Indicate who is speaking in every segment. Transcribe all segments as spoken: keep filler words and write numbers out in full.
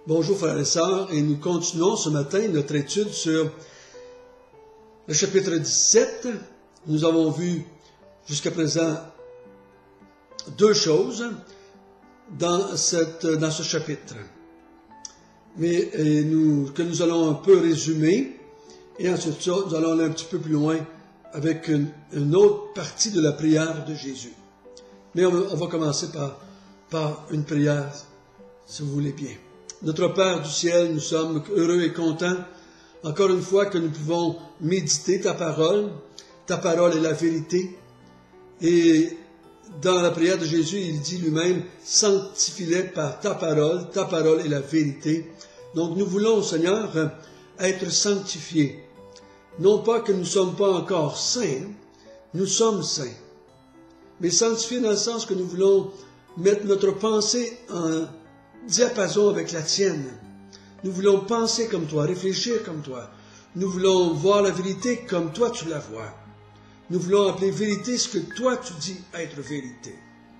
Speaker 1: Bonjour frères et sœurs, et nous continuons ce matin notre étude sur le chapitre dix-sept. Nous avons vu jusqu'à présent deux choses dans, cette, dans ce chapitre, mais nous, que nous allons un peu résumer, et ensuite ça, nous allons aller un petit peu plus loin avec une, une autre partie de la prière de Jésus. Mais on, on va commencer par, par une prière, si vous voulez bien. Notre Père du ciel, nous sommes heureux et contents, encore une fois, que nous pouvons méditer ta parole. Ta parole est la vérité. Et dans la prière de Jésus, il dit lui-même, sanctifie-les par ta parole. Ta parole est la vérité. Donc nous voulons, Seigneur, être sanctifiés. Non pas que nous ne sommes pas encore saints, nous sommes saints. Mais sanctifiés dans le sens que nous voulons mettre notre pensée en diapason avec la tienne. Nous voulons penser comme toi, réfléchir comme toi. Nous voulons voir la vérité comme toi tu la vois. Nous voulons appeler vérité ce que toi tu dis être vérité.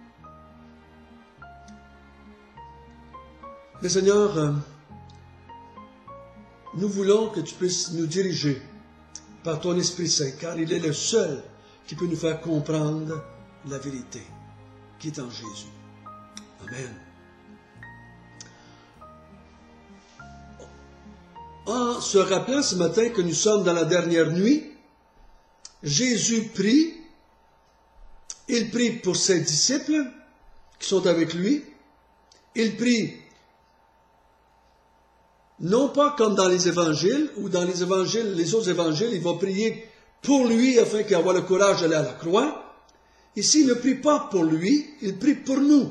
Speaker 1: Mais Seigneur, euh, nous voulons que tu puisses nous diriger par ton Esprit Saint, car il est le seul qui peut nous faire comprendre la vérité qui est en Jésus. Amen. En se rappelant ce matin que nous sommes dans la dernière nuit, Jésus prie, il prie pour ses disciples qui sont avec lui, il prie non pas comme dans les évangiles, ou dans les évangiles, les autres évangiles, il va prier pour lui afin qu'il ait le courage d'aller à la croix. Ici, il ne prie pas pour lui, il prie pour nous.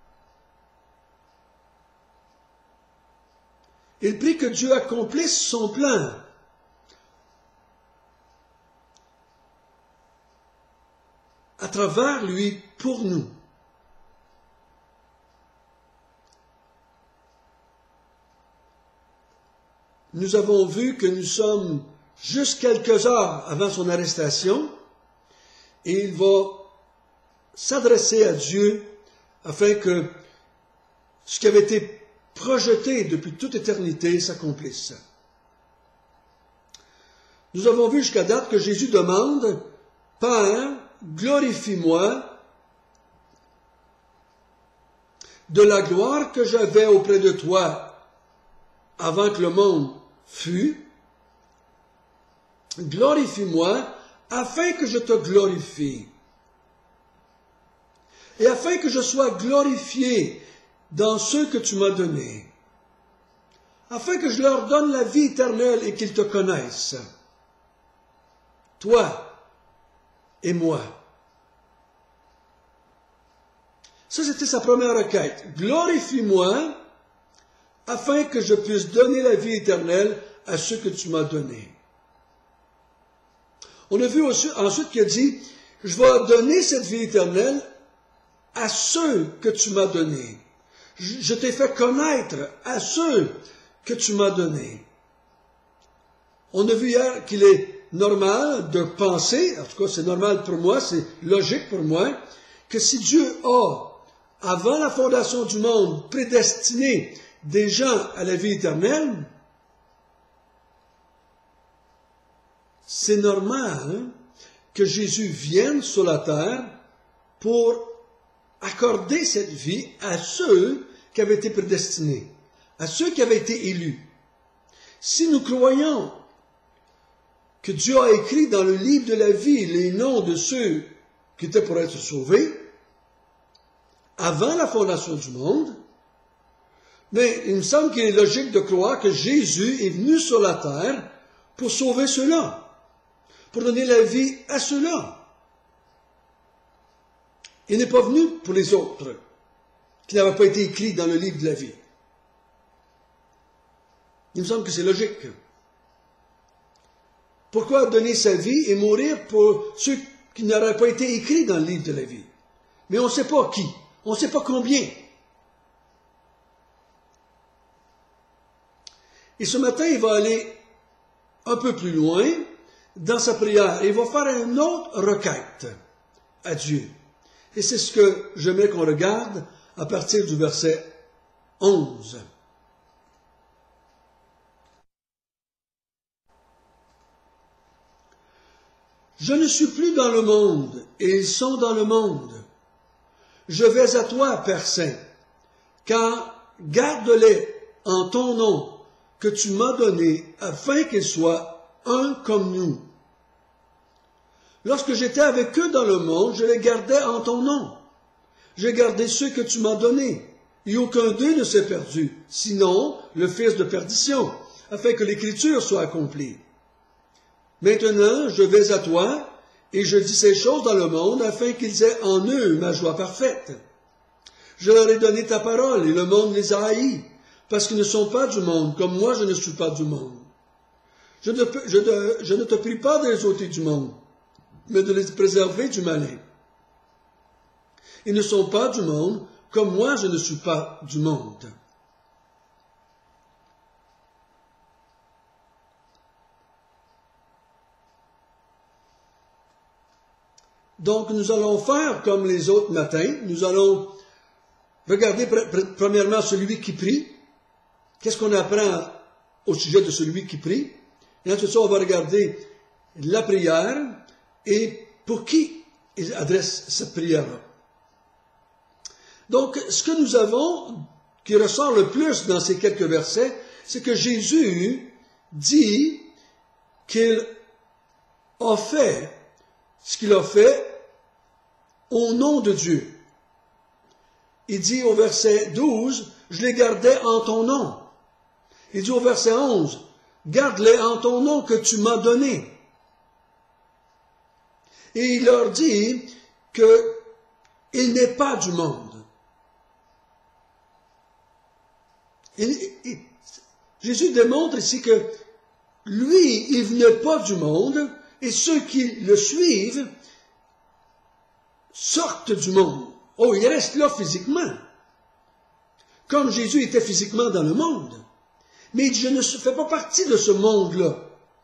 Speaker 1: Il prie que Dieu accomplisse son plan. À travers lui, pour nous. Nous avons vu que nous sommes juste quelques heures avant son arrestation, et il va s'adresser à Dieu afin que ce qui avait été projeté depuis toute éternité s'accomplisse. Nous avons vu jusqu'à date que Jésus demande, « Père, glorifie-moi de la gloire que j'avais auprès de toi avant que le monde fût. Glorifie-moi afin que je te glorifie. Et afin que je sois glorifié dans ceux que tu m'as donnés, afin que je leur donne la vie éternelle et qu'ils te connaissent, toi et moi. » Ça, c'était sa première requête. Glorifie-moi, afin que je puisse donner la vie éternelle à ceux que tu m'as donnés. On a vu ensuite qu'il a dit, je vais donner cette vie éternelle à ceux que tu m'as donnés. Je t'ai fait connaître à ceux que tu m'as donnés. On a vu hier qu'il est normal de penser, en tout cas c'est normal pour moi, c'est logique pour moi, que si Dieu a, avant la fondation du monde, prédestiné des gens à la vie éternelle, c'est normal que Jésus vienne sur la terre pour accorder cette vie à ceux qui avaient été prédestinés, à ceux qui avaient été élus. Si nous croyons que Dieu a écrit dans le livre de la vie les noms de ceux qui étaient pour être sauvés, avant la fondation du monde, mais il me semble qu'il est logique de croire que Jésus est venu sur la terre pour sauver ceux-là, pour donner la vie à ceux-là. Il n'est pas venu pour les autres, qui n'avaient pas été écrits dans le livre de la vie. Il me semble que c'est logique. Pourquoi donner sa vie et mourir pour ceux qui n'auraient pas été écrits dans le livre de la vie? Mais on ne sait pas qui, on ne sait pas combien. Et ce matin, il va aller un peu plus loin dans sa prière. Il va faire une autre requête à Dieu. Et c'est ce que j'aimerais qu'on regarde à partir du verset onze. Je ne suis plus dans le monde, et ils sont dans le monde. Je vais à toi, Père Saint, car garde-les en ton nom que tu m'as donné, afin qu'ils soient un comme nous. Lorsque j'étais avec eux dans le monde, je les gardais en ton nom. J'ai gardé ceux que tu m'as donnés, et aucun d'eux ne s'est perdu, sinon le fils de perdition, afin que l'écriture soit accomplie. Maintenant, je vais à toi, et je dis ces choses dans le monde, afin qu'ils aient en eux ma joie parfaite. Je leur ai donné ta parole, et le monde les a haïs, parce qu'ils ne sont pas du monde, comme moi je ne suis pas du monde. Je ne, je ne, je ne te prie pas de les ôter du monde, mais de les préserver du malin. Ils ne sont pas du monde, comme moi je ne suis pas du monde. Donc nous allons faire comme les autres matins, nous allons regarder premièrement celui qui prie. Qu'est-ce qu'on apprend au sujet de celui qui prie? Et ensuite ça, on va regarder la prière et pour qui il adresse cette prière-là. Donc, ce que nous avons, qui ressort le plus dans ces quelques versets, c'est que Jésus dit qu'il a fait ce qu'il a fait au nom de Dieu. Il dit au verset douze, « Je les gardais en ton nom ». Il dit au verset onze, « Garde-les en ton nom que tu m'as donné ». Et il leur dit qu'il n'est pas du monde. Et, et, Jésus démontre ici que lui, il venait pas du monde, et ceux qui le suivent sortent du monde. Oh, il reste là physiquement, comme Jésus était physiquement dans le monde. Mais je ne fais pas partie de ce monde-là.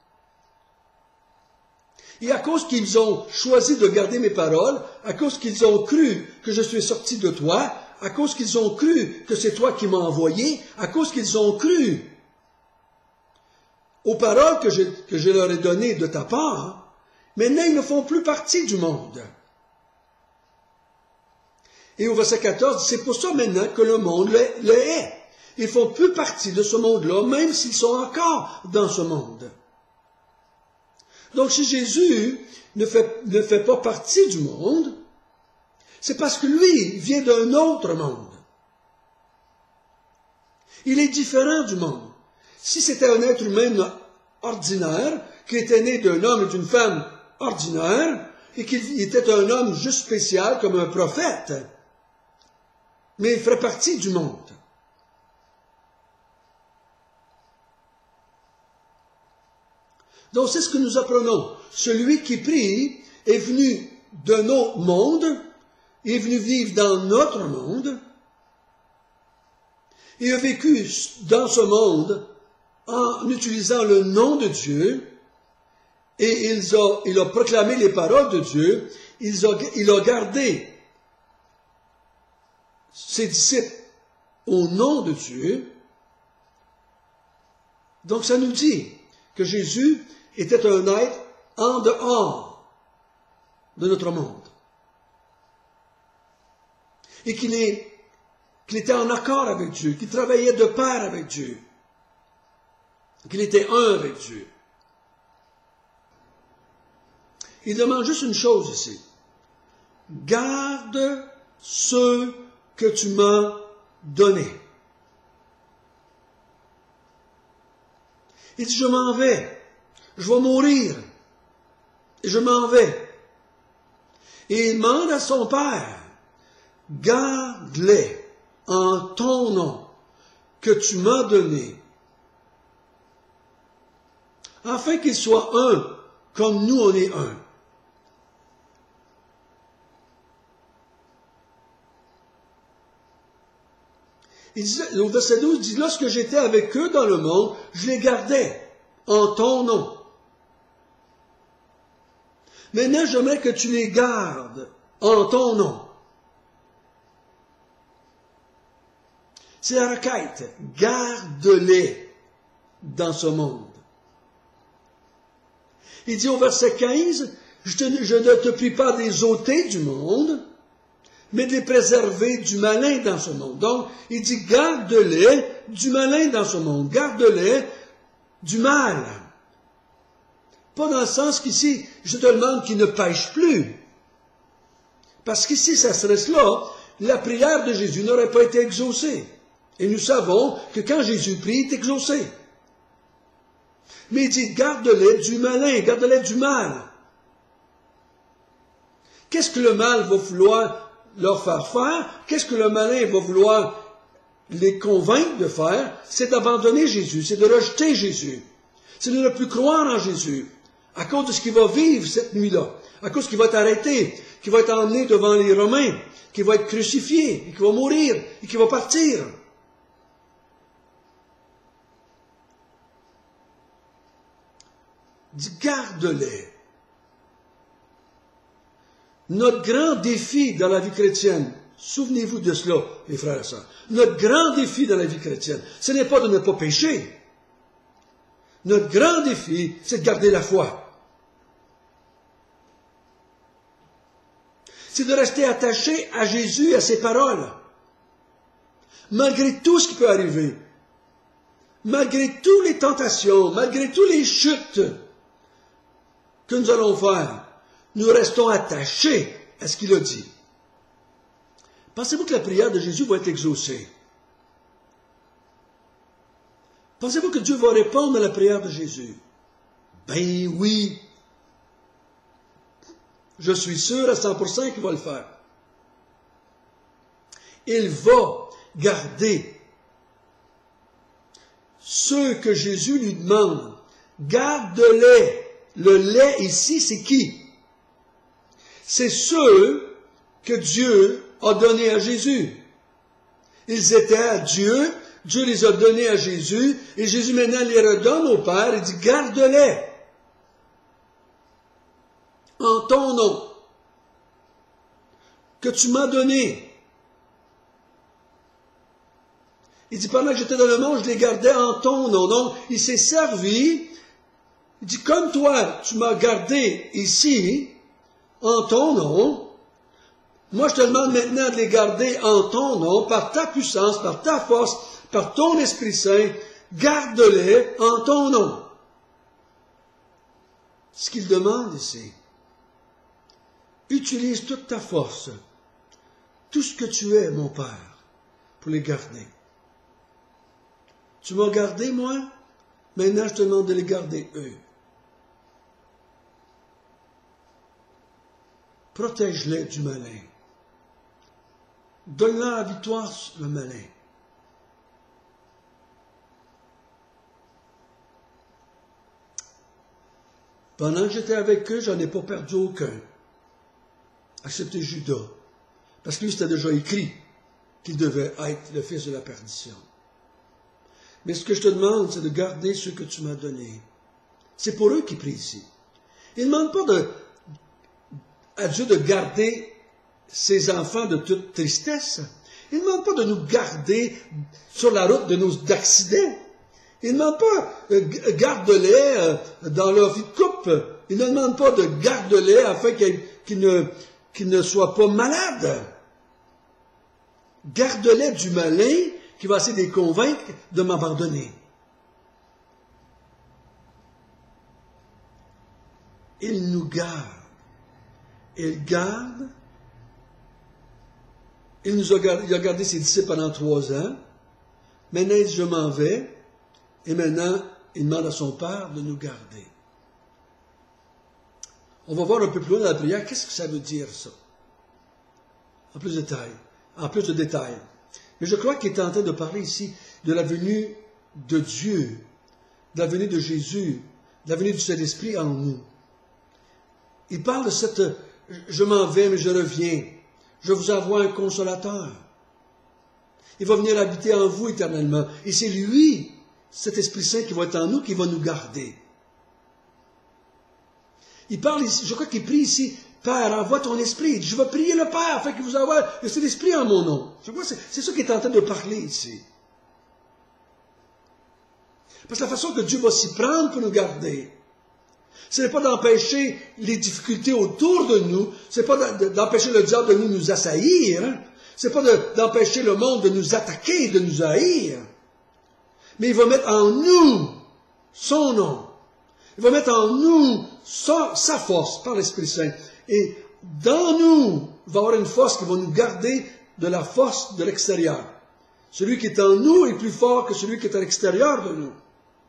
Speaker 1: Et à cause qu'ils ont choisi de garder mes paroles, à cause qu'ils ont cru que je suis sorti de toi, à cause qu'ils ont cru que c'est toi qui m'as envoyé, à cause qu'ils ont cru aux paroles que je, que je leur ai données de ta part, maintenant ils ne font plus partie du monde. Et au verset quatorze, c'est pour ça maintenant que le monde le, le hait. Ils ne font plus partie de ce monde-là, même s'ils sont encore dans ce monde. Donc si Jésus ne fait, ne fait pas partie du monde, c'est parce que lui vient d'un autre monde. Il est différent du monde. Si c'était un être humain ordinaire, qui était né d'un homme et d'une femme ordinaire, et qu'il était un homme juste spécial comme un prophète, mais il ferait partie du monde. Donc c'est ce que nous apprenons. Celui qui prie est venu d'un autre monde, est venu vivre dans notre monde, et a vécu dans ce monde en utilisant le nom de Dieu, et il a, il a proclamé les paroles de Dieu, il a, il a gardé ses disciples au nom de Dieu. Donc ça nous dit que Jésus était un être en dehors de notre monde. Et qu'il est, qu'il était en accord avec Dieu, qu'il travaillait de pair avec Dieu, qu'il était un avec Dieu. Il demande juste une chose ici. Garde ceux que tu m'as donnés. Il dit, je m'en vais. Je vais mourir. Et je m'en vais. Et il demande à son père, garde-les en ton nom que tu m'as donné, afin qu'ils soient un, comme nous on est un. Il dit, au verset douze, il dit, lorsque j'étais avec eux dans le monde, je les gardais en ton nom. Maintenant, j'aimerais que tu les gardes en ton nom. C'est la requête. Garde-les dans ce monde. Il dit au verset quinze, Je, te, je ne te prie pas de les ôter du monde, mais de les préserver du malin dans ce monde. Donc, il dit, garde-les du malin dans ce monde. Garde-les du mal. Pas dans le sens qu'ici, je te demande qu'ils ne pêchent plus. Parce qu'ici, ça serait cela, la prière de Jésus n'aurait pas été exaucée. Et nous savons que quand Jésus prie, il est exaucé. Mais il dit, garde-les du malin, garde-les du mal. Qu'est-ce que le mal va vouloir leur faire faire? Qu'est-ce que le malin va vouloir les convaincre de faire? C'est d'abandonner Jésus, c'est de rejeter Jésus. C'est de ne plus croire en Jésus. À cause de ce qu'il va vivre cette nuit-là. À cause qu'il va être arrêté, qu'il va être emmené devant les Romains, qu'il va être crucifié, qu'il va mourir, et qu'il va partir. Dis, garde-les. Notre grand défi dans la vie chrétienne, souvenez-vous de cela, les frères et sœurs, notre grand défi dans la vie chrétienne, ce n'est pas de ne pas pécher. Notre grand défi, c'est de garder la foi. C'est de rester attaché à Jésus et à ses paroles. Malgré tout ce qui peut arriver, malgré toutes les tentations, malgré toutes les chutes que nous allons faire, nous restons attachés à ce qu'il a dit. Pensez-vous que la prière de Jésus va être exaucée? Pensez-vous que Dieu va répondre à la prière de Jésus? Ben oui. Je suis sûr à cent pour cent qu'il va le faire. Il va garder ceux que Jésus lui demande. Garde-les. Le lait ici, c'est qui? C'est ceux que Dieu a donnés à Jésus. Ils étaient à Dieu, Dieu les a donnés à Jésus, et Jésus maintenant les redonne au Père et dit, garde-les. En ton nom, que tu m'as donné. Il dit, pendant que j'étais dans le monde, je les gardais en ton nom. Donc, il s'est servi. Il dit, comme toi, tu m'as gardé ici, en ton nom, moi je te demande maintenant de les garder en ton nom, par ta puissance, par ta force, par ton Esprit Saint, garde-les en ton nom. Ce qu'il demande ici. Utilise toute ta force, tout ce que tu es, mon Père, pour les garder. Tu m'as gardé, moi? Maintenant, je te demande de les garder, eux. Protège-les du malin. Donne-leur la victoire sur le malin. Pendant que j'étais avec eux, j'en ai pas perdu aucun. Excepté Judas. Parce que lui, c'était déjà écrit qu'il devait être le fils de la perdition. Mais ce que je te demande, c'est de garder ceux que tu m'as donnés. C'est pour eux qu'il prie ici. Il ne demande pas de, à Dieu de garder ses enfants de toute tristesse. Il ne demande pas de nous garder sur la route de nos accidents. Il ne demande pas euh, garde-les euh, dans leur vie de couple. Il ne demande pas de garde-les afin qu'ils qu'ils ne, qu'ils ne soient pas malades. Garde-les du malin qui va essayer de les convaincre de m'abandonner. Il nous garde. Il garde. Il nous a gardé, il a gardé ses disciples pendant trois ans. Maintenant, il dit, je m'en vais. Et maintenant, il demande à son Père de nous garder. On va voir un peu plus loin dans la prière, qu'est-ce que ça veut dire, ça? En plus de détails. En plus de détails. Mais je crois qu'il est en train de parler ici de la venue de Dieu, de la venue de Jésus, de la venue du Saint-Esprit en nous. Il parle de cette « je m'en vais, mais je reviens. Je vous envoie un consolateur. Il va venir habiter en vous éternellement. Et c'est lui, cet Esprit Saint qui va être en nous, qui va nous garder. » Il parle ici, je crois qu'il prie ici, « Père, envoie ton esprit. » Il dit, « Je vais prier le Père afin qu'il vous envoie le Saint-Esprit en mon nom. » Je crois que c'est ça qu'il est en train de parler ici. Parce que la façon que Dieu va s'y prendre pour nous garder, Ce n'est pas d'empêcher les difficultés autour de nous. Ce n'est pas d'empêcher le diable de nous, nous assaillir. Hein? Ce n'est pas d'empêcher le monde de nous attaquer, de nous haïr. Mais il va mettre en nous son nom. Il va mettre en nous sa, sa force par l'Esprit Saint. Et dans nous, il va y avoir une force qui va nous garder de la force de l'extérieur. Celui qui est en nous est plus fort que celui qui est à l'extérieur de nous.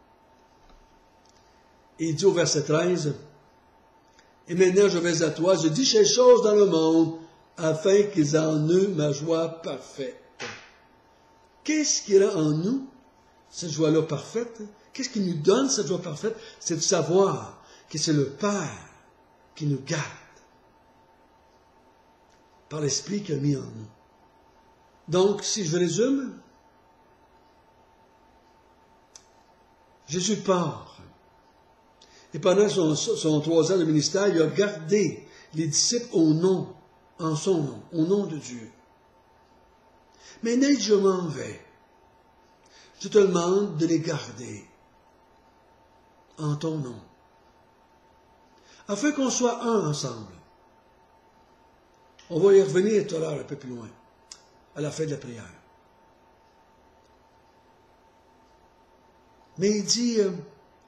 Speaker 1: Et il dit au verset treize, « Et maintenant je vais à toi, je dis ces choses dans le monde, afin qu'ils en euent ma joie parfaite. » Qu'est-ce qu'il y a en nous, cette joie-là parfaite? Qu'est-ce qui nous donne cette joie parfaite? C'est de savoir que c'est le Père qui nous garde par l'Esprit qu'il a mis en nous. Donc, si je résume, Jésus part. Et pendant son, son trois ans de ministère, il a gardé les disciples au nom, en son nom, au nom de Dieu. Maintenant, je m'en vais. Je te demande de les garder en ton nom, afin qu'on soit un ensemble. On va y revenir tout à l'heure un peu plus loin, à la fin de la prière. Mais il dit, euh,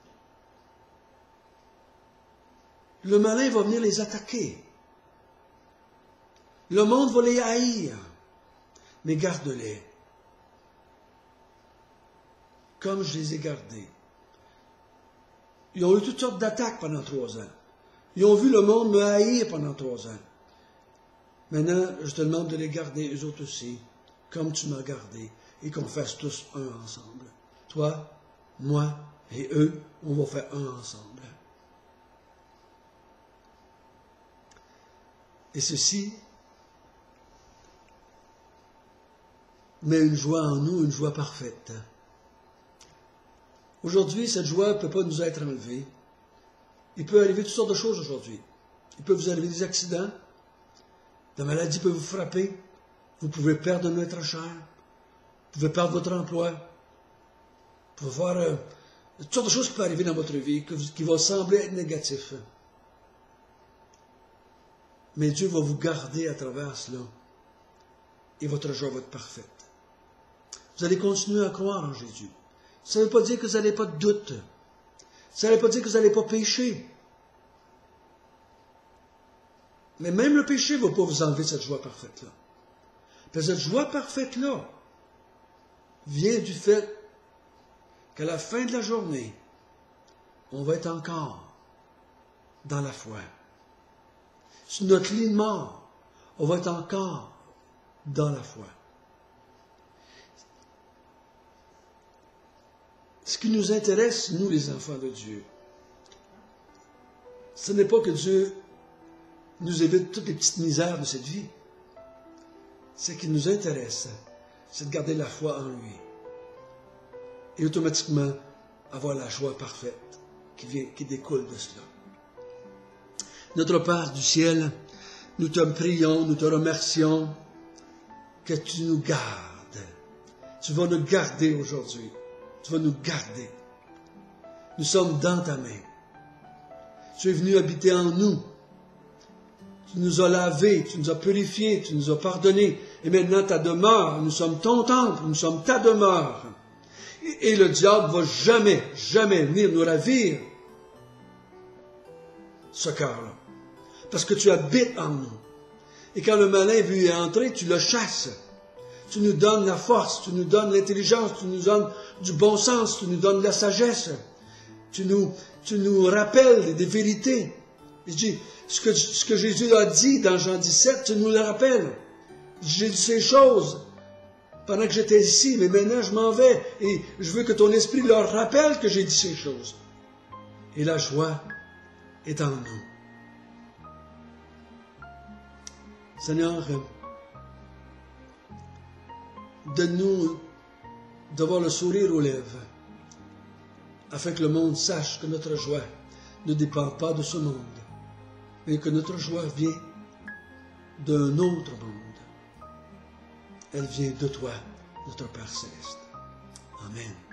Speaker 1: le malin va venir les attaquer. Le monde va les haïr, mais garde-les, comme je les ai gardés. Ils ont eu toutes sortes d'attaques pendant trois ans. Ils ont vu le monde me haïr pendant trois ans. Maintenant, je te demande de les garder, eux autres aussi, comme tu m'as gardé, et qu'on fasse tous un ensemble. Toi, moi et eux, on va faire un ensemble. Et ceci met une joie en nous, une joie parfaite. Aujourd'hui, cette joie ne peut pas nous être enlevée. Il peut arriver toutes sortes de choses aujourd'hui. Il peut vous arriver des accidents. La maladie peut vous frapper. Vous pouvez perdre un être cher. Vous pouvez perdre votre emploi. Vous pouvez voir euh, toutes sortes de choses qui peuvent arriver dans votre vie que vous, qui vont sembler être négatifs. Mais Dieu va vous garder à travers cela. Et votre joie va être parfaite. Vous allez continuer à croire en Jésus. Ça ne veut pas dire que vous n'allez pas de doute. Ça ne veut pas dire que vous n'allez pas pécher. Mais même le péché ne va pas vous enlever cette joie parfaite-là. Parce que cette joie parfaite-là vient du fait qu'à la fin de la journée, on va être encore dans la foi. Sur notre lit de mort, on va être encore dans la foi. Ce qui nous intéresse, nous les enfants de Dieu, ce n'est pas que Dieu nous évite toutes les petites misères de cette vie. Ce qui nous intéresse, c'est de garder la foi en lui. Et automatiquement, avoir la joie parfaite qui, vient, qui découle de cela. Notre Père du ciel, nous te prions, nous te remercions que tu nous gardes. Tu vas nous garder aujourd'hui. Tu vas nous garder. Nous sommes dans ta main. Tu es venu habiter en nous. Tu nous as lavés, tu nous as purifiés, tu nous as pardonnés. Et maintenant ta demeure, nous sommes ton temple, nous sommes ta demeure. Et, et le diable ne va jamais, jamais venir nous ravir ce cœur-là. Parce que tu habites en nous. Et quand le malin veut y entrer, tu le chasses. Tu nous donnes la force, tu nous donnes l'intelligence, tu nous donnes du bon sens, tu nous donnes la sagesse. Tu nous, tu nous rappelles des vérités. Et je dis, ce que, ce que Jésus a dit dans Jean dix-sept, tu nous le rappelles. J'ai dit ces choses pendant que j'étais ici, mais maintenant je m'en vais et je veux que ton esprit leur rappelle que j'ai dit ces choses. Et la joie est en nous. Seigneur, donne-nous d'avoir le sourire aux lèvres, afin que le monde sache que notre joie ne dépend pas de ce monde, mais que notre joie vient d'un autre monde. Elle vient de toi, notre Père Céleste. Amen.